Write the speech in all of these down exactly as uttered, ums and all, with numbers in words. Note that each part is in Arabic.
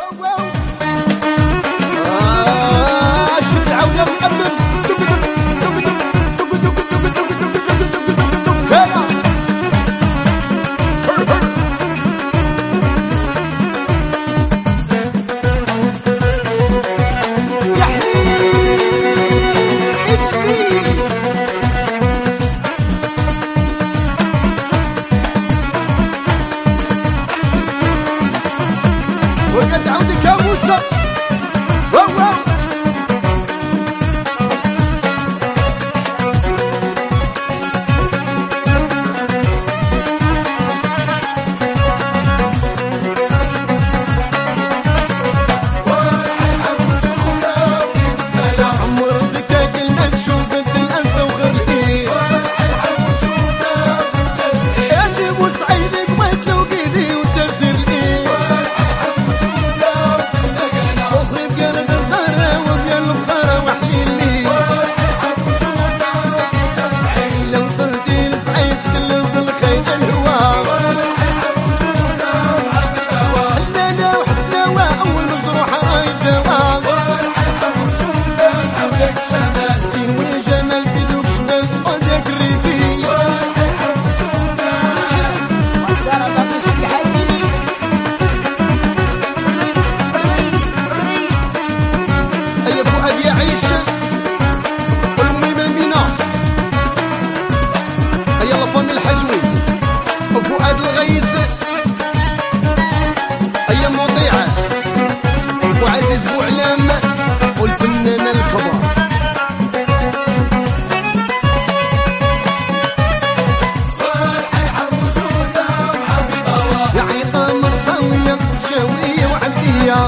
وقد عودك يا موسى. وفؤاد الغيث أيام مطيعة وعزيز بوعلام والفنانة الكبار. يا عيطة مرساوية شاوية وعبدية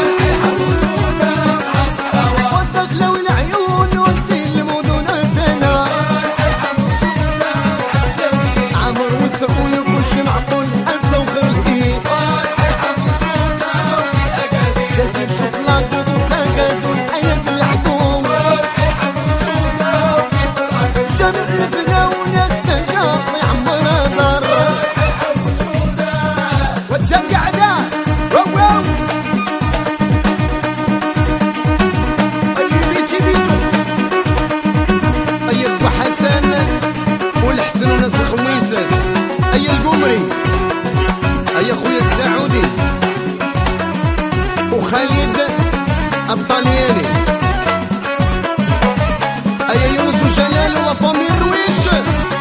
والدخلة والعيون والسيل المدن سنة عمر وسعول كلش معقول أنسى وخلقي تسير شوكولاتة وتاكاز وتأيد الحكوم جمع الفنا وناس تنشاط يعمر دار وتشجع ده واو اللي بيتي بيتو أي أبو حسن والحسن وناس الخميسات أي القمري أي أخويا السعودي وخالد الطلياني أي يونس وجلال ولا فامي الرويش.